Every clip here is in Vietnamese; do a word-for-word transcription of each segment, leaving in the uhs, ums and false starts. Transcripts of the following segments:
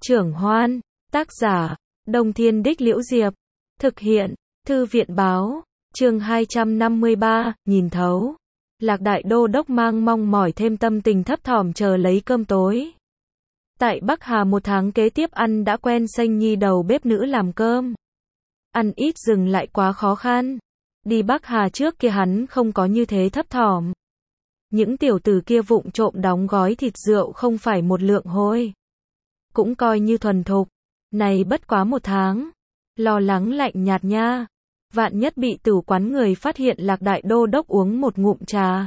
Trưởng Hoan, tác giả, Đông Thiên Đích Liễu Diệp, thực hiện, Thư viện Báo, chương hai trăm năm mươi ba, nhìn thấu. Lạc Đại Đô Đốc mang mong mỏi thêm tâm tình thấp thỏm chờ lấy cơm tối. Tại Bắc Hà một tháng kế tiếp ăn đã quen Xanh Nhi đầu bếp nữ làm cơm. Ăn ít dừng lại quá khó khăn. Đi Bắc Hà trước kia hắn không có như thế thấp thỏm. Những tiểu tử kia vụng trộm đóng gói thịt rượu không phải một lượng hôi. Cũng coi như thuần thục. Này bất quá một tháng. Lo lắng lạnh nhạt nha. Vạn nhất bị tử quán người phát hiện Lạc Đại Đô Đốc uống một ngụm trà.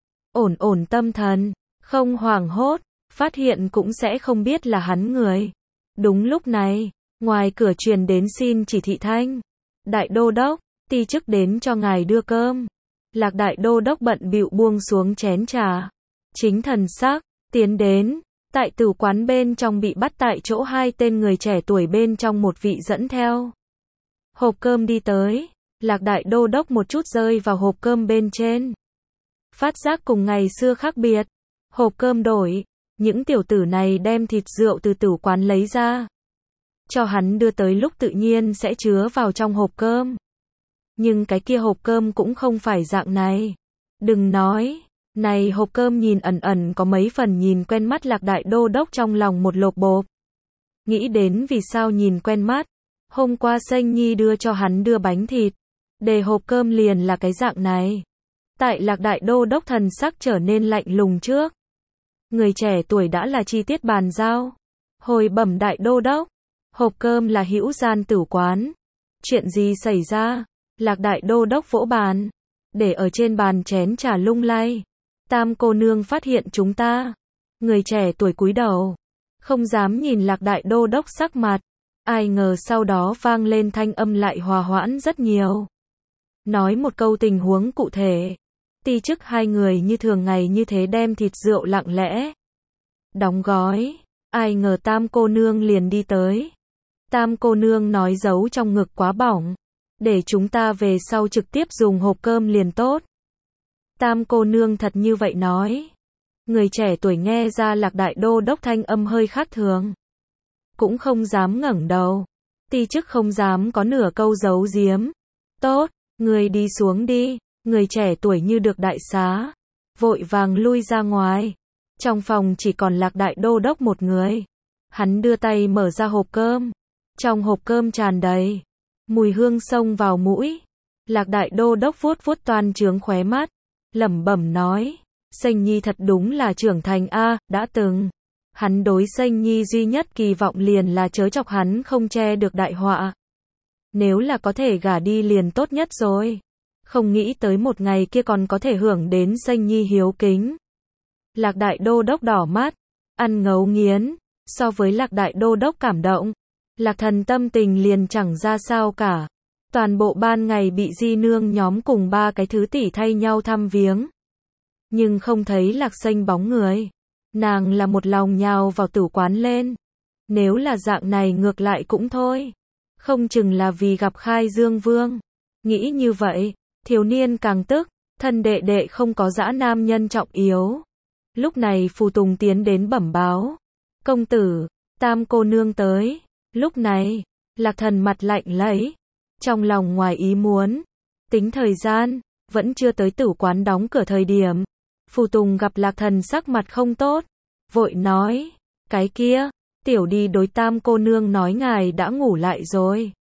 Ổn ổn tâm thần, không hoảng hốt, phát hiện cũng sẽ không biết là hắn người. Đúng lúc này, ngoài cửa truyền đến xin chỉ thị thanh. Đại Đô Đốc, ti chức đến cho ngài đưa cơm. Lạc Đại Đô Đốc bận bịu buông xuống chén trà. Chính thần sắc, tiến đến. Tại tử quán bên trong bị bắt tại chỗ hai tên người trẻ tuổi bên trong một vị dẫn theo. Hộp cơm đi tới. Lạc Đại Đô Đốc một chút rơi vào hộp cơm bên trên. Phát giác cùng ngày xưa khác biệt. Hộp cơm đổi. Những tiểu tử này đem thịt rượu từ tử quán lấy ra. Cho hắn đưa tới lúc tự nhiên sẽ chứa vào trong hộp cơm. Nhưng cái kia hộp cơm cũng không phải dạng này. Đừng nói. Này hộp cơm nhìn ẩn ẩn có mấy phần nhìn quen mắt. Lạc Đại Đô Đốc trong lòng một lộp bộp. Nghĩ đến vì sao nhìn quen mắt. Hôm qua Xanh Nhi đưa cho hắn đưa bánh thịt. Để hộp cơm liền là cái dạng này. Tại Lạc Đại Đô Đốc thần sắc trở nên lạnh lùng trước. Người trẻ tuổi đã là chi tiết bàn giao. Hồi bẩm Đại Đô Đốc. Hộp cơm là hữu gian tử quán. Chuyện gì xảy ra? Lạc Đại Đô Đốc vỗ bàn. Để ở trên bàn chén trà lung lay. Tam cô nương phát hiện chúng ta. Người trẻ tuổi cúi đầu. Không dám nhìn Lạc Đại Đô Đốc sắc mặt. Ai ngờ sau đó vang lên thanh âm lại hòa hoãn rất nhiều. Nói một câu tình huống cụ thể. Ti chức hai người như thường ngày như thế đem thịt rượu lặng lẽ. Đóng gói. Ai ngờ tam cô nương liền đi tới. Tam cô nương nói giấu trong ngực quá bỏng. Để chúng ta về sau trực tiếp dùng hộp cơm liền tốt. Tam cô nương thật như vậy nói. Người trẻ tuổi nghe ra Lạc Đại Đô Đốc thanh âm hơi khác thường. Cũng không dám ngẩng đầu. Ti chức không dám có nửa câu giấu giếm. Tốt, người đi xuống đi. Người trẻ tuổi như được đại xá. Vội vàng lui ra ngoài. Trong phòng chỉ còn Lạc Đại Đô Đốc một người. Hắn đưa tay mở ra hộp cơm. Trong hộp cơm tràn đầy. Mùi hương xông vào mũi. Lạc Đại Đô Đốc vuốt vuốt toan trướng khóe mắt. Lẩm bẩm nói. Xanh Nhi thật đúng là trưởng thành a, đã từng. Hắn đối Xanh Nhi duy nhất kỳ vọng liền là chớ chọc hắn không che được đại họa. Nếu là có thể gả đi liền tốt nhất rồi. Không nghĩ tới một ngày kia còn có thể hưởng đến Xanh Nhi hiếu kính. Lạc Đại Đô Đốc đỏ mắt. Ăn ngấu nghiến. So với Lạc Đại Đô Đốc cảm động. Lạc Thần tâm tình liền chẳng ra sao cả. Toàn bộ ban ngày bị di nương nhóm cùng ba cái thứ tỷ thay nhau thăm viếng. Nhưng không thấy Lạc Xanh bóng người. Nàng là một lòng nhào vào tử quán lên. Nếu là dạng này ngược lại cũng thôi. Không chừng là vì gặp Khai Dương Vương. Nghĩ như vậy, thiếu niên càng tức, thân đệ đệ không có dã nam nhân trọng yếu. Lúc này phù tùng tiến đến bẩm báo. Công tử, tam cô nương tới. Lúc này, Lạc Thần mặt lạnh lấy. Trong lòng ngoài ý muốn. Tính thời gian, vẫn chưa tới tử quán đóng cửa thời điểm. Phù tùng gặp Lạc Thần sắc mặt không tốt. Vội nói, cái kia, tiểu đi đối tam cô nương nói ngài đã ngủ lại rồi.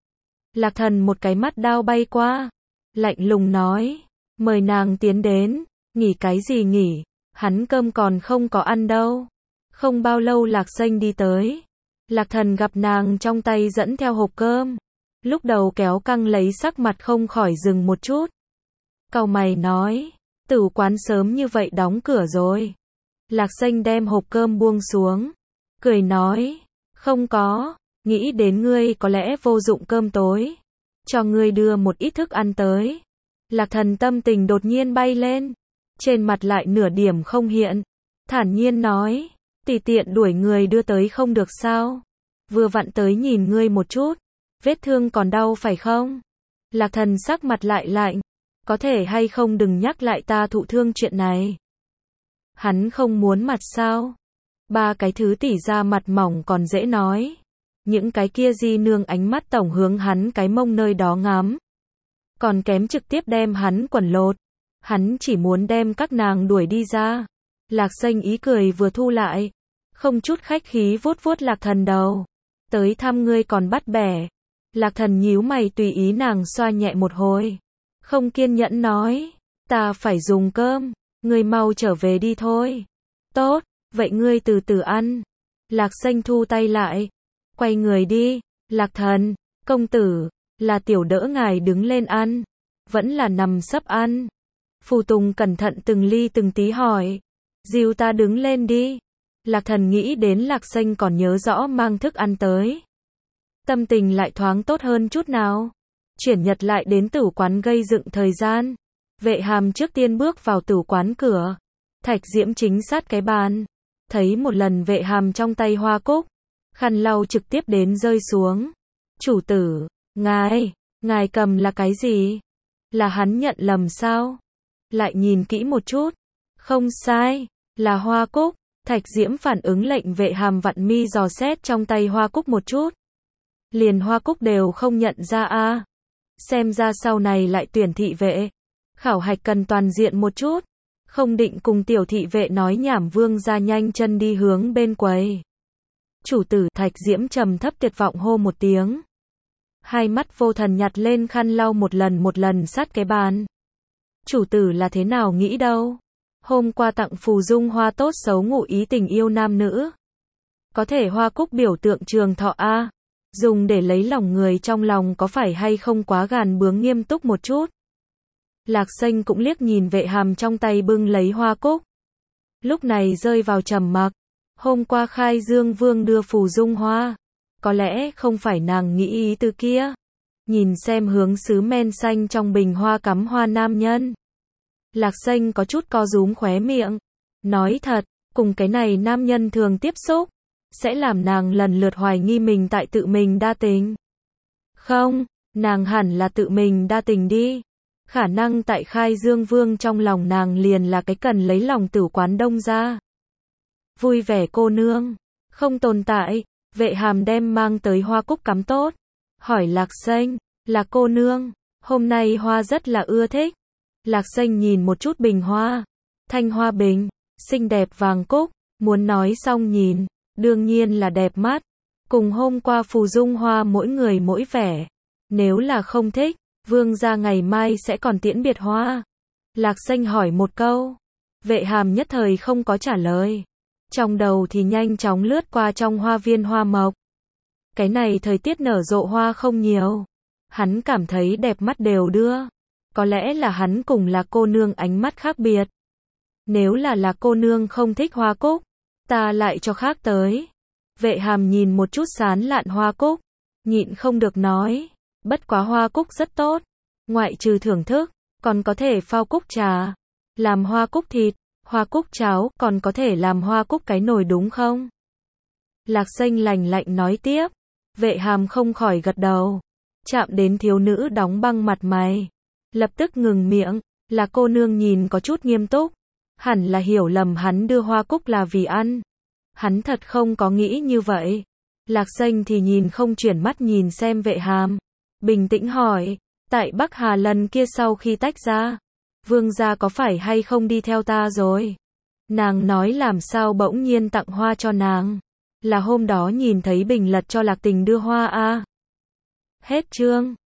Lạc Thần một cái mắt đao bay qua. Lạnh lùng nói, mời nàng tiến đến. Nghỉ cái gì nghỉ, hắn cơm còn không có ăn đâu. Không bao lâu Lạc Xanh đi tới. Lạc Thần gặp nàng trong tay dẫn theo hộp cơm. Lúc đầu kéo căng lấy sắc mặt không khỏi dừng một chút. Cau mày nói, tử quán sớm như vậy đóng cửa rồi. Lạc Xanh đem hộp cơm buông xuống. Cười nói, không có, nghĩ đến ngươi có lẽ vô dụng cơm tối. Cho ngươi đưa một ít thức ăn tới. Lạc Thần tâm tình đột nhiên bay lên. Trên mặt lại nửa điểm không hiện. Thản nhiên nói, tùy tiện đuổi người đưa tới không được sao. Vừa vặn tới nhìn ngươi một chút. Vết thương còn đau phải không? Lạc Thần sắc mặt lại lạnh. Có thể hay không đừng nhắc lại ta thụ thương chuyện này. Hắn không muốn mặt sao? Ba cái thứ tỉ ra mặt mỏng còn dễ nói. Những cái kia di nương ánh mắt tổng hướng hắn cái mông nơi đó ngắm. Còn kém trực tiếp đem hắn quần lột. Hắn chỉ muốn đem các nàng đuổi đi ra. Lạc Xanh ý cười vừa thu lại. Không chút khách khí vuốt vuốt Lạc Thần đầu. Tới thăm ngươi còn bắt bẻ. Lạc Thần nhíu mày tùy ý nàng xoa nhẹ một hồi. Không kiên nhẫn nói. Ta phải dùng cơm. Ngươi mau trở về đi thôi. Tốt, vậy ngươi từ từ ăn. Lạc Xanh thu tay lại. Quay người đi. Lạc Thần, công tử, là tiểu đỡ ngài đứng lên ăn. Vẫn là nằm sấp ăn. Phù Tùng cẩn thận từng ly từng tí hỏi. Dìu ta đứng lên đi. Lạc Thần nghĩ đến Lạc Xanh còn nhớ rõ mang thức ăn tới. Tâm tình lại thoáng tốt hơn chút nào. Chuyển nhật lại đến tử quán gây dựng thời gian. Vệ Hàm trước tiên bước vào tử quán cửa. Thạch Diễm chính sát cái bàn. Thấy một lần Vệ Hàm trong tay hoa cúc. Khăn lau trực tiếp đến rơi xuống. Chủ tử, ngài, ngài cầm là cái gì? Là hắn nhận lầm sao? Lại nhìn kỹ một chút. Không sai, là hoa cúc. Thạch Diễm phản ứng lệnh Vệ Hàm vặn mi dò xét trong tay hoa cúc một chút. Liền hoa cúc đều không nhận ra a. À. Xem ra sau này lại tuyển thị vệ. Khảo hạch cần toàn diện một chút. Không định cùng tiểu thị vệ nói nhảm vương ra nhanh chân đi hướng bên quầy. Chủ tử, Thạch Diễm trầm thấp tuyệt vọng hô một tiếng. Hai mắt vô thần nhặt lên khăn lau một lần một lần sát cái bàn. Chủ tử là thế nào nghĩ đâu? Hôm qua tặng phù dung hoa tốt xấu ngụ ý tình yêu nam nữ. Có thể hoa cúc biểu tượng trường thọ a, à? Dùng để lấy lòng người trong lòng có phải hay không quá gàn bướng nghiêm túc một chút. Lạc Xanh cũng liếc nhìn Vệ Hàm trong tay bưng lấy hoa cúc. Lúc này rơi vào trầm mặc. Hôm qua Khai Dương Vương đưa phù dung hoa. Có lẽ không phải nàng nghĩ ý từ kia. Nhìn xem hướng sứ men xanh trong bình hoa cắm hoa nam nhân. Lạc Xanh có chút co rúm khóe miệng. Nói thật, cùng cái này nam nhân thường tiếp xúc. Sẽ làm nàng lần lượt hoài nghi mình tại tự mình đa tình. Không, nàng hẳn là tự mình đa tình đi. Khả năng tại Khai Dương Vương trong lòng nàng liền là cái cần lấy lòng tử quán đông ra. Vui vẻ cô nương. Không tồn tại. Vệ Hàm đem mang tới hoa cúc cắm tốt. Hỏi Lạc Xanh. Là cô nương. Hôm nay hoa rất là ưa thích. Lạc Xanh nhìn một chút bình hoa. Thanh hoa bình. Xinh đẹp vàng cúc. Muốn nói xong nhìn. Đương nhiên là đẹp mắt. Cùng hôm qua phù dung hoa mỗi người mỗi vẻ. Nếu là không thích, vương gia ngày mai sẽ còn tiễn biệt hoa. Lạc Xanh hỏi một câu. Vệ Hàm nhất thời không có trả lời. Trong đầu thì nhanh chóng lướt qua trong hoa viên hoa mộc. Cái này thời tiết nở rộ hoa không nhiều. Hắn cảm thấy đẹp mắt đều đưa. Có lẽ là hắn cùng là cô nương ánh mắt khác biệt. Nếu là là cô nương không thích hoa cúc, ta lại cho khác tới. Vệ Hàm nhìn một chút sán lạn hoa cúc. Nhịn không được nói. Bất quá hoa cúc rất tốt. Ngoại trừ thưởng thức, còn có thể phao cúc trà. Làm hoa cúc thịt, hoa cúc cháo, còn có thể làm hoa cúc cái nồi đúng không? Lạc Xanh lành lạnh nói tiếp. Vệ Hàm không khỏi gật đầu. Chạm đến thiếu nữ đóng băng mặt mày. Lập tức ngừng miệng. Là cô nương nhìn có chút nghiêm túc. Hẳn là hiểu lầm hắn đưa hoa cúc là vì ăn. Hắn thật không có nghĩ như vậy. Lạc Xanh thì nhìn không chuyển mắt nhìn xem Vệ Hàm. Bình tĩnh hỏi. Tại Bắc Hà lần kia sau khi tách ra. Vương gia có phải hay không đi theo ta rồi? Nàng nói làm sao bỗng nhiên tặng hoa cho nàng. Là hôm đó nhìn thấy Bình Lật cho Lạc Tình đưa hoa a. À? Hết chương.